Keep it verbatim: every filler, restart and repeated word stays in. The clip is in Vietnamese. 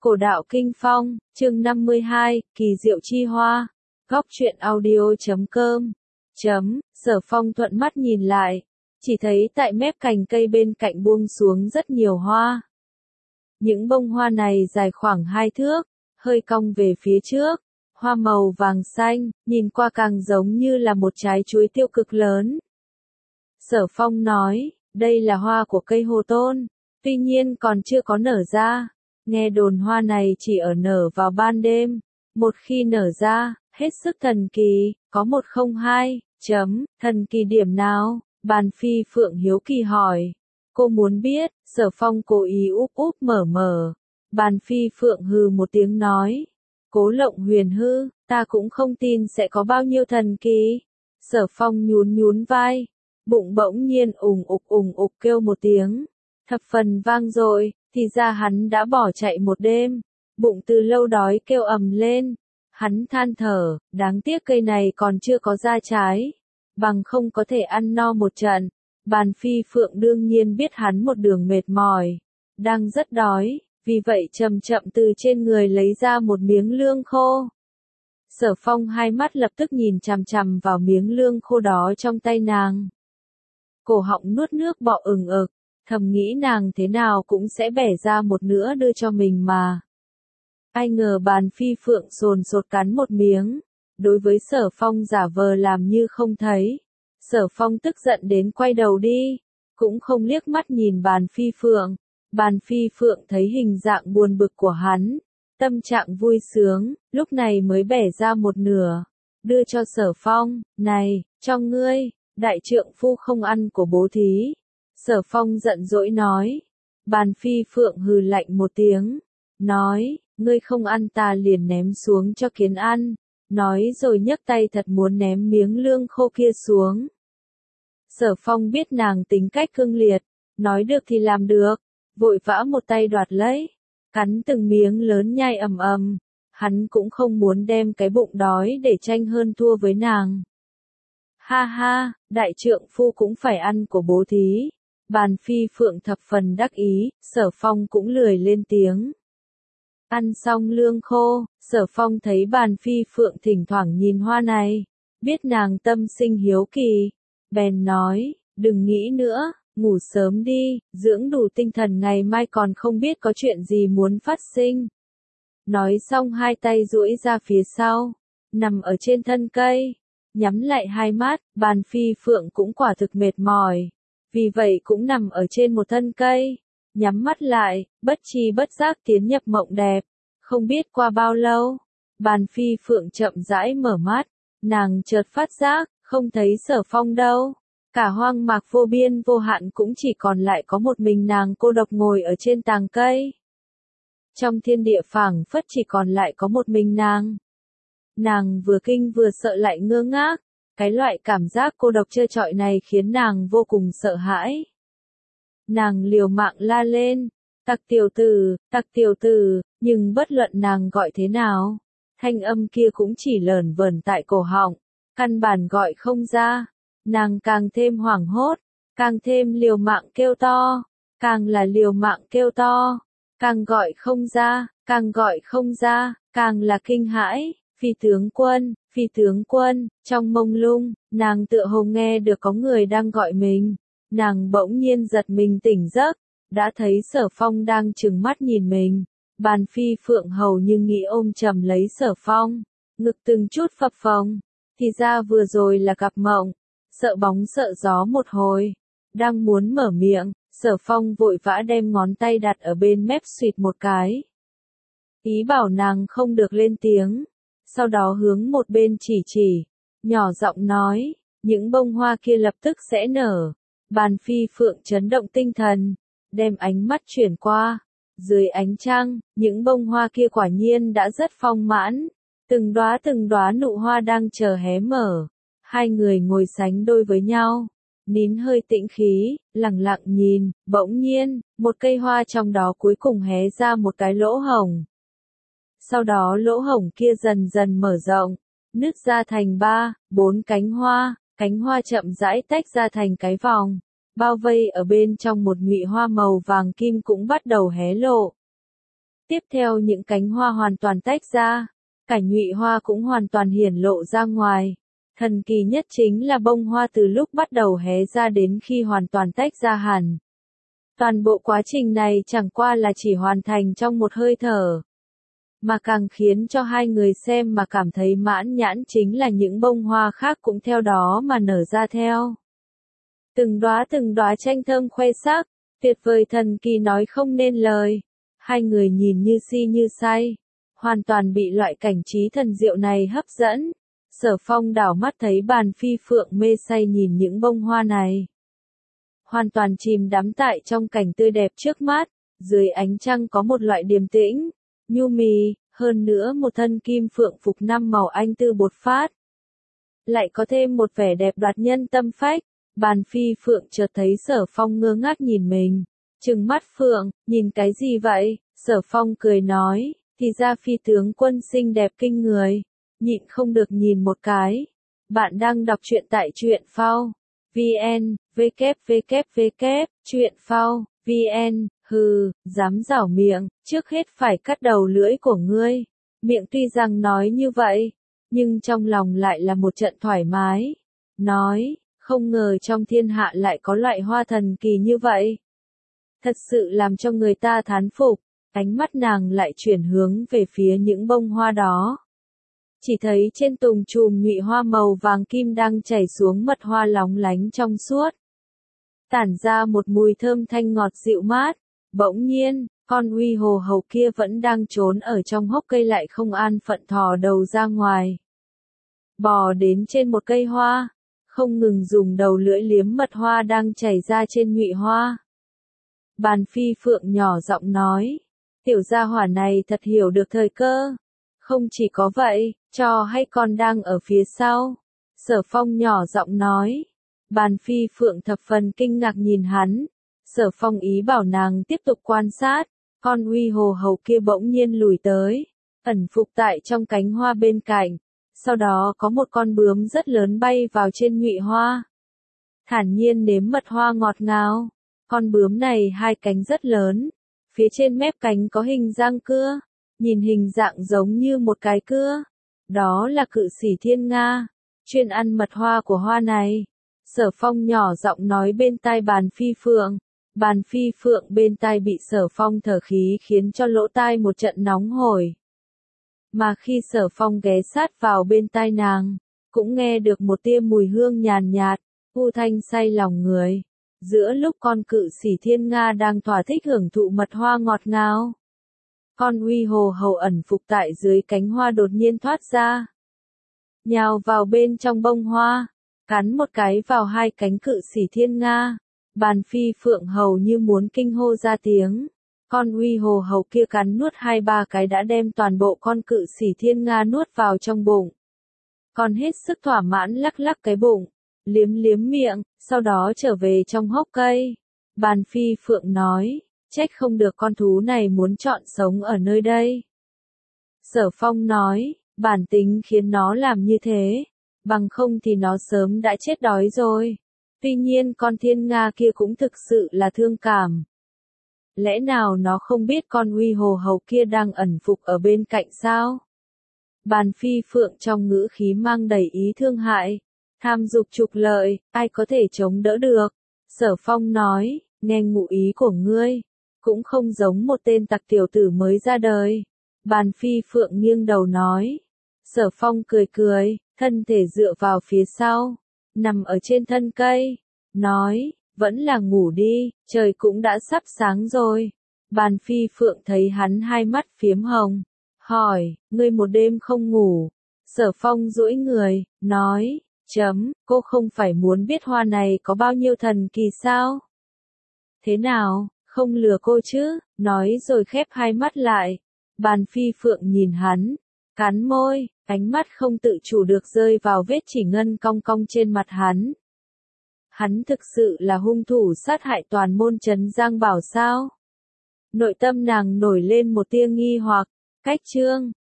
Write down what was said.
Cổ đạo Kinh Phong, chương năm mươi hai, Kỳ diệu chi hoa. Góc truyện audio chấm com. Chấm, Sở Phong thuận mắt nhìn lại, chỉ thấy tại mép cành cây bên cạnh buông xuống rất nhiều hoa. Những bông hoa này dài khoảng hai thước, hơi cong về phía trước, hoa màu vàng xanh, nhìn qua càng giống như là một trái chuối tiêu cực lớn. Sở Phong nói, đây là hoa của cây hồ tôn, tuy nhiên còn chưa có nở ra. Nghe đồn hoa này chỉ ở nở vào ban đêm, một khi nở ra, hết sức thần kỳ, có một không hai, chấm, thần kỳ điểm nào? Bàn Phi Phượng hiếu kỳ hỏi. Cô muốn biết, Sở Phong cố ý úp úp mở mở. Bàn Phi Phượng hừ một tiếng nói. Cố Lộng Huyền hư, ta cũng không tin sẽ có bao nhiêu thần kỳ. Sở Phong nhún nhún vai, bụng bỗng nhiên ùng ục ùng ục kêu một tiếng, thập phần vang dội. Thì ra hắn đã bỏ chạy một đêm, bụng từ lâu đói kêu ầm lên. Hắn than thở, đáng tiếc cây này còn chưa có ra trái, bằng không có thể ăn no một trận. Bàn Phi Phượng đương nhiên biết hắn một đường mệt mỏi, đang rất đói, vì vậy chậm chậm từ trên người lấy ra một miếng lương khô. Sở Phong hai mắt lập tức nhìn chằm chằm vào miếng lương khô đó trong tay nàng. Cổ họng nuốt nước bọt ừng ực. Thầm nghĩ nàng thế nào cũng sẽ bẻ ra một nửa đưa cho mình mà. Ai ngờ Bàn Phi Phượng sồn sột cắn một miếng, đối với Sở Phong giả vờ làm như không thấy. Sở Phong tức giận đến quay đầu đi, cũng không liếc mắt nhìn Bàn Phi Phượng. Bàn Phi Phượng thấy hình dạng buồn bực của hắn, tâm trạng vui sướng, lúc này mới bẻ ra một nửa, đưa cho Sở Phong, này, cho ngươi, đại trượng phu không ăn của bố thí. Sở Phong giận dỗi nói. Bàn Phi Phượng hừ lạnh một tiếng, nói, ngươi không ăn ta liền ném xuống cho kiến ăn, nói rồi nhấc tay thật muốn ném miếng lương khô kia xuống. Sở Phong biết nàng tính cách cương liệt, nói được thì làm được, vội vã một tay đoạt lấy, cắn từng miếng lớn nhai ầm ầm, hắn cũng không muốn đem cái bụng đói để tranh hơn thua với nàng. Ha ha, đại trượng phu cũng phải ăn của bố thí. Bàn Phi Phượng thập phần đắc ý, Sở Phong cũng lười lên tiếng. Ăn xong lương khô, Sở Phong thấy Bàn Phi Phượng thỉnh thoảng nhìn hoa này, biết nàng tâm sinh hiếu kỳ, bèn nói, đừng nghĩ nữa, ngủ sớm đi, dưỡng đủ tinh thần ngày mai còn không biết có chuyện gì muốn phát sinh. Nói xong hai tay duỗi ra phía sau, nằm ở trên thân cây, nhắm lại hai mắt. Bàn Phi Phượng cũng quả thực mệt mỏi, vì vậy cũng nằm ở trên một thân cây, nhắm mắt lại, bất tri bất giác tiến nhập mộng đẹp. Không biết qua bao lâu, Bàn Phi Phượng chậm rãi mở mắt, nàng chợt phát giác, không thấy Sở Phong đâu. Cả hoang mạc vô biên vô hạn cũng chỉ còn lại có một mình nàng cô độc ngồi ở trên tàng cây. Trong thiên địa phảng phất chỉ còn lại có một mình nàng. Nàng vừa kinh vừa sợ lại ngơ ngác. Cái loại cảm giác cô độc trơ trọi này khiến nàng vô cùng sợ hãi. Nàng liều mạng la lên, tặc tiểu tử, tặc tiểu tử, nhưng bất luận nàng gọi thế nào, thanh âm kia cũng chỉ lởn vởn tại cổ họng, căn bản gọi không ra. Nàng càng thêm hoảng hốt, càng thêm liều mạng kêu to, càng là liều mạng kêu to, càng gọi không ra, càng gọi không ra, càng là kinh hãi. Phi tướng quân, phi tướng quân, trong mông lung, nàng tựa hồ nghe được có người đang gọi mình. Nàng bỗng nhiên giật mình tỉnh giấc, đã thấy Sở Phong đang trừng mắt nhìn mình. Bàn Phi Phượng hầu như nghĩ ôm chầm lấy Sở Phong, ngực từng chút phập phồng. Thì ra vừa rồi là gặp mộng, sợ bóng sợ gió một hồi. Đang muốn mở miệng, Sở Phong vội vã đem ngón tay đặt ở bên mép xuyệt một cái. Ý bảo nàng không được lên tiếng. Sau đó hướng một bên chỉ chỉ, nhỏ giọng nói, những bông hoa kia lập tức sẽ nở. Bàn Phi Phượng chấn động tinh thần, đem ánh mắt chuyển qua. Dưới ánh trăng, những bông hoa kia quả nhiên đã rất phong mãn. Từng đóa từng đóa nụ hoa đang chờ hé mở. Hai người ngồi sánh đôi với nhau, nín hơi tĩnh khí, lặng lặng nhìn. Bỗng nhiên, một cây hoa trong đó cuối cùng hé ra một cái lỗ hổng. Sau đó lỗ hổng kia dần dần mở rộng, nứt ra thành ba, bốn cánh hoa, cánh hoa chậm rãi tách ra thành cái vòng, bao vây ở bên trong một nhụy hoa màu vàng kim cũng bắt đầu hé lộ. Tiếp theo những cánh hoa hoàn toàn tách ra, cả nhụy hoa cũng hoàn toàn hiển lộ ra ngoài. Thần kỳ nhất chính là bông hoa từ lúc bắt đầu hé ra đến khi hoàn toàn tách ra hẳn. Toàn bộ quá trình này chẳng qua là chỉ hoàn thành trong một hơi thở. Mà càng khiến cho hai người xem mà cảm thấy mãn nhãn chính là những bông hoa khác cũng theo đó mà nở ra theo. Từng đóa từng đóa tranh thơm khoe sắc, tuyệt vời thần kỳ nói không nên lời. Hai người nhìn như si như say, hoàn toàn bị loại cảnh trí thần diệu này hấp dẫn. Sở Phong đảo mắt thấy Bàn Phi Phượng mê say nhìn những bông hoa này. Hoàn toàn chìm đắm tại trong cảnh tươi đẹp trước mắt, dưới ánh trăng có một loại điềm tĩnh, nhu mì, hơn nữa một thân kim phượng phục năm màu anh tư bột phát. Lại có thêm một vẻ đẹp đoạt nhân tâm phách. Bàn Phi Phượng chợt thấy Sở Phong ngơ ngác nhìn mình, trừng mắt Phượng, nhìn cái gì vậy? Sở Phong cười nói, thì ra Phi tướng quân xinh đẹp kinh người, nhịn không được nhìn một cái. Bạn đang đọc truyện tại truyện phao vn, www, truyện phao vn, hừ, dám giảo miệng, trước hết phải cắt đầu lưỡi của ngươi. Miệng tuy rằng nói như vậy, nhưng trong lòng lại là một trận thoải mái. Nói, không ngờ trong thiên hạ lại có loại hoa thần kỳ như vậy. Thật sự làm cho người ta thán phục, ánh mắt nàng lại chuyển hướng về phía những bông hoa đó. Chỉ thấy trên tùng chùm nhụy hoa màu vàng kim đang chảy xuống mật hoa lóng lánh trong suốt. Tản ra một mùi thơm thanh ngọt dịu mát. Bỗng nhiên, con uy hồ hầu kia vẫn đang trốn ở trong hốc cây lại không an phận thò đầu ra ngoài. Bò đến trên một cây hoa, không ngừng dùng đầu lưỡi liếm mật hoa đang chảy ra trên nhụy hoa. Bàn Phi Phượng nhỏ giọng nói, tiểu gia hỏa này thật hiểu được thời cơ. Không chỉ có vậy, trò hay còn đang ở phía sau. Sở Phong nhỏ giọng nói. Bàn Phi Phượng thập phần kinh ngạc nhìn hắn. Sở Phong ý bảo nàng tiếp tục quan sát. Con uy hồ hầu kia bỗng nhiên lùi tới, ẩn phục tại trong cánh hoa bên cạnh. Sau đó có một con bướm rất lớn bay vào trên nhụy hoa. Thản nhiên nếm mật hoa ngọt ngào. Con bướm này hai cánh rất lớn. Phía trên mép cánh có hình răng cưa. Nhìn hình dạng giống như một cái cưa. Đó là cự sỉ thiên nga, chuyên ăn mật hoa của hoa này. Sở Phong nhỏ giọng nói bên tai Bàn Phi Phượng. Bàn Phi Phượng bên tai bị Sở Phong thở khí khiến cho lỗ tai một trận nóng hổi. Mà khi Sở Phong ghé sát vào bên tai nàng, cũng nghe được một tia mùi hương nhàn nhạt, u thanh say lòng người. Giữa lúc con cự sỉ thiên nga đang thỏa thích hưởng thụ mật hoa ngọt ngào, con uy hồ hầu ẩn phục tại dưới cánh hoa đột nhiên thoát ra, nhào vào bên trong bông hoa, cắn một cái vào hai cánh cự sỉ thiên nga. Bàn Phi Phượng hầu như muốn kinh hô ra tiếng. Con uy hồ hầu kia cắn nuốt hai ba cái đã đem toàn bộ con cự sỉ thiên nga nuốt vào trong bụng. Còn hết sức thỏa mãn lắc lắc cái bụng, liếm liếm miệng, sau đó trở về trong hốc cây. Bàn Phi Phượng nói, trách không được con thú này muốn chọn sống ở nơi đây. Sở Phong nói, bản tính khiến nó làm như thế, bằng không thì nó sớm đã chết đói rồi. Tuy nhiên con thiên nga kia cũng thực sự là thương cảm. Lẽ nào nó không biết con uy hồ hầu kia đang ẩn phục ở bên cạnh sao? Bàn Phi Phượng trong ngữ khí mang đầy ý thương hại, tham dục trục lợi, ai có thể chống đỡ được? Sở Phong nói, nghe ngụ ý của ngươi, cũng không giống một tên tặc tiểu tử mới ra đời. Bàn Phi Phượng nghiêng đầu nói. Sở Phong cười cười, thân thể dựa vào phía sau, nằm ở trên thân cây, nói, vẫn là ngủ đi, trời cũng đã sắp sáng rồi. Bàn Phi Phượng thấy hắn hai mắt phiếm hồng, hỏi, ngươi một đêm không ngủ? Sở Phong duỗi người, nói, chấm, cô không phải muốn biết hoa này có bao nhiêu thần kỳ sao? Thế nào, không lừa cô chứ? Nói rồi khép hai mắt lại. Bàn Phi Phượng nhìn hắn, cắn môi, ánh mắt không tự chủ được rơi vào vết chỉ ngân cong cong trên mặt hắn. Hắn thực sự là hung thủ sát hại toàn môn trấn Giang Bảo sao? Nội tâm nàng nổi lên một tia nghi hoặc. Cách chương